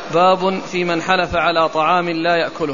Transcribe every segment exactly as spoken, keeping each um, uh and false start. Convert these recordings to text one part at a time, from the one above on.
باب في من حلف على طعام لا يأكله.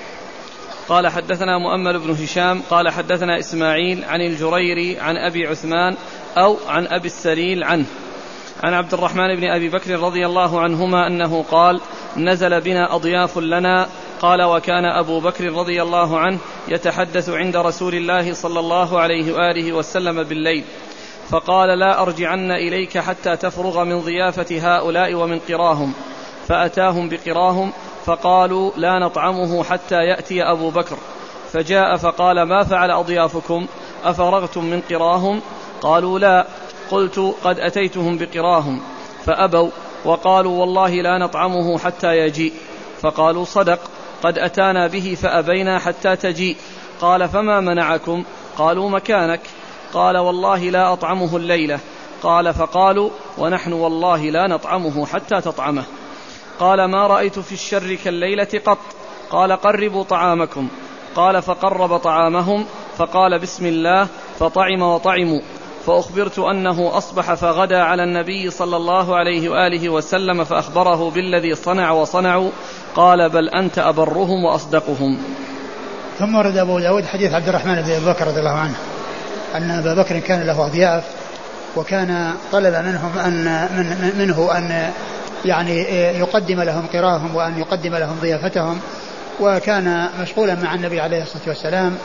قال حدثنا مؤمل بن هشام قال حدثنا إسماعيل عن الجريري عن أبي عثمان أو عن أبي السليل عنه عن عبد الرحمن بن أبي بكر رضي الله عنهما أنه قال نزل بنا أضياف لنا. قال وكان أبو بكر رضي الله عنه يتحدث عند رسول الله صلى الله عليه وآله وسلم بالليل، فقال لا أرجعن إليك حتى تفرغ من ضيافة هؤلاء ومن قراهم. فأتاهم بقراهم فقالوا لا نطعمه حتى يأتي أبو بكر، فجاء فقال ما فعل أضيافكم؟ أفرغتم من قراهم؟ قالوا لا. قلت قد أتيتهم بقراهم فأبوا وقالوا والله لا نطعمه حتى يجيء. فقالوا صدق، قد أتانا به فأبينا حتى تجيء. قال فما منعكم؟ قالوا مكانك. قال والله لا أطعمه الليلة. قال فقالوا ونحن والله لا نطعمه حتى تطعمه. قال ما رأيت في الشر كالليلة قط. قال قربوا طعامكم. قال فقرب طعامهم فقال بسم الله فطعم وطعموا. فأخبرت أنه أصبح فغدا على النبي صلى الله عليه وآله وسلم فأخبره بالذي صنع وصنعوا. قال بل أنت أبرهم وأصدقهم. ثم ورد أبو داود حديث عبد الرحمن بن أبي بكر رضي الله عنه أن أبا بكر كان له أضياف، وكان طلب منهم أن من منه أن يعني يقدم لهم قراهم وأن يقدم لهم ضيافتهم، وكان مشغولا مع النبي عليه الصلاة والسلام.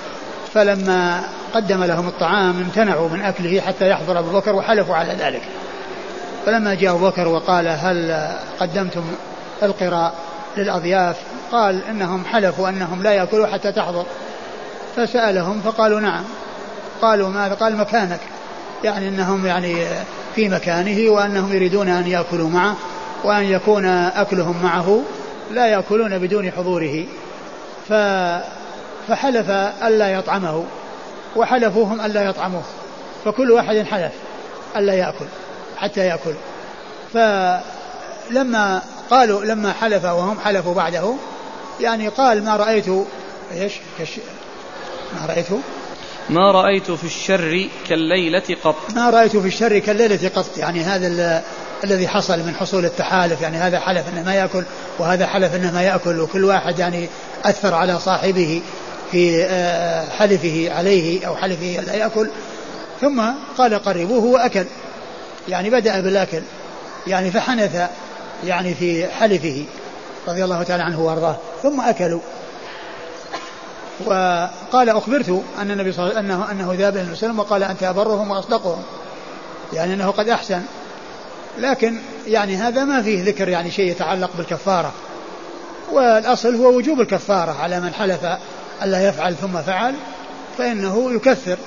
فلما قدم لهم الطعام امتنعوا من أكله حتى يحضر أبو بكر وحلفوا على ذلك. فلما جاء أبو بكر وقال هل قدمتم القراء للأضياف؟ قال إنهم حلفوا أنهم لا يأكلوا حتى تحضر. فسألهم فقالوا نعم. قالوا ماذا؟ قال مكانك، يعني أنهم يعني في مكانه وأنهم يريدون أن يأكلوا معه وأن يكون أكلهم معه لا يأكلون بدون حضوره. ف فحلف ألا يطعمه وحلفوهم ألا يطعموه، فكل واحد حلف ألا يأكل حتى يأكل. فلما قالوا لما حلف وهم حلفوا بعده يعني قال ما رأيت إيش كش ما رأيت ما رأيت في الشر كالليلة قط. ما رأيت في الشر كالليلة قط، يعني هذا الذي حصل من حصول التحالف، يعني هذا حلف انه ما يأكل وهذا حلف انه ما يأكل، وكل واحد يعني أثر على صاحبه في حلفه عليه أو حلفه لا يأكل. ثم قال قربوه وأكل، يعني بدأ بالأكل يعني فحنث يعني في حلفه رضي الله تعالى عنه وارضاه، ثم أكلوا. وقال أخبرت أن النبي صلى الله عليه وسلم أنه, أنه ذهب إلى النبي صلى الله عليه وسلم وقال أنت أبرهم وأصدقهم، يعني أنه قد أحسن. لكن يعني هذا ما فيه ذكر يعني شيء يتعلق بالكفارة، والأصل هو وجوب الكفارة على من حلف ألا يفعل ثم فعل فإنه يكفر.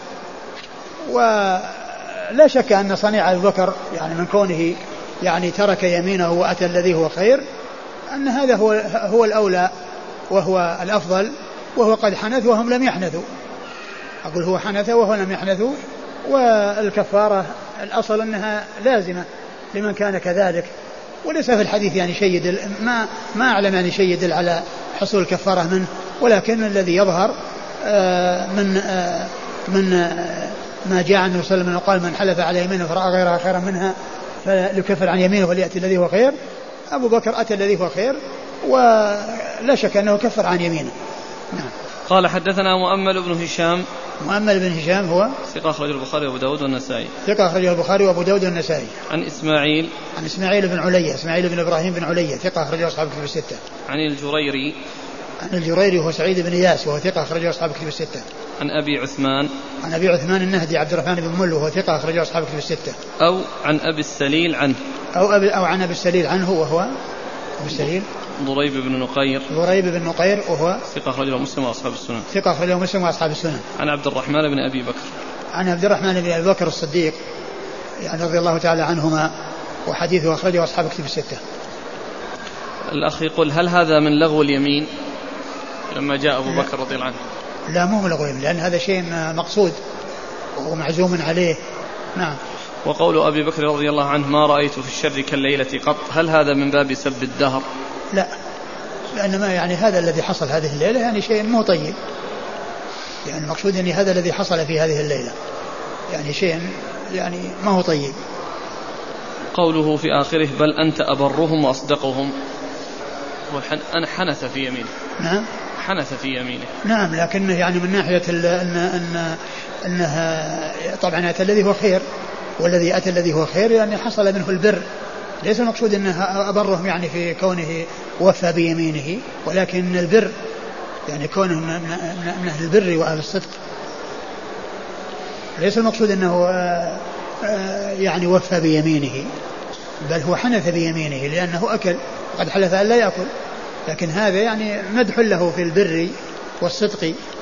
ولا شك أن صنيع أبي بكر يعني من كونه يعني ترك يمينه وأتى الذي هو خير أن هذا هو, هو الأولى وهو الأفضل، وهو قد حنث وهم لم يحنثوا. أقول هو حنث وهو لم يحنثوا، والكفارة الأصل أنها لازمة لمن كان كذلك. وليس في الحديث يعني شيء يدل ما ما أعلم يعني شيء يدل على حصول الكفارة منه، ولكن الذي يظهر من من ما جاء عنه صلى الله عليه وسلم قال من حلف على يمينه فرأى غيرها خيرا منها فليكفر عن يمينه وليأتي الذي هو خير. أبو بكر أتى الذي هو خير ولا شك أنه كفر عن يمينه. نعم. قال حدثنا مؤمل بن هشام. مؤمل بن هشام هو ثقة أخرجه البخاري وأبو داود والنسائي. ثقة أخرجه البخاري وأبو داود والنسائي. عن إسماعيل. عن إسماعيل بن علية إسماعيل بن إبراهيم بن علية ثقة أخرجه أصحاب كتب الستة. عن الجريري. عن الجريري هو سعيد بن إياس وهو ثقة أخرجه أصحاب كتب الستة. عن أبي عثمان. عن أبي عثمان النهدي عبد الرحمن بن مل وهو ثقة أخرجه أصحاب كتب الستة. أو عن أبي السليل عنه. أو أبي أو عن أبي السليل عنه وهو أبي السليل ضريب بن نقير. ضريب بن نقير وهو ثقة أخرجه مسلم وأصحاب السنن. ثقة أخرجه مسلم وأصحاب السنن. عن عبد الرحمن بن أبي بكر. عن عبد الرحمن بن أبي بكر الصديق يعني رضي الله تعالى عنهما، وحديثه أخرجه أصحاب كتب الستة. الأخ يقول هل هذا من لغو اليمين لما جاء أبو بكر رضي الله عنه؟ لا مو من لغو اليمين، لأن هذا شيء مقصود ومعزوم عليه. نعم. وقول أبي بكر رضي الله عنه ما رأيت في الشر كالليلة قط، هل هذا من باب سب الدهر؟ لا، لأن ما يعني هذا الذي حصل هذه الليلة يعني شيء مو طيب، يعني المقصود يعني هذا الذي حصل في هذه الليلة يعني شيء يعني ما هو طيب. قوله في آخره بل أنت أبرهم وأصدقهم، أنا حنث في يمينه. نعم حنث في يمينه. نعم لكنه يعني من ناحية أن أن أنها طبعا أتى الذي هو خير، والذي أتى الذي هو خير يعني حصل منه البر، ليس المقصود أنها أبرهم يعني في كونه وفى بيمينه، ولكن البر يعني كونه من أهل البر وأهل الصدق، ليس المقصود أنه يعني وفى بيمينه، بل هو حنث بيمينه لأنه أكل، قد حلف أن لا يأكل، لكن هذا يعني مدح له في البر والصدق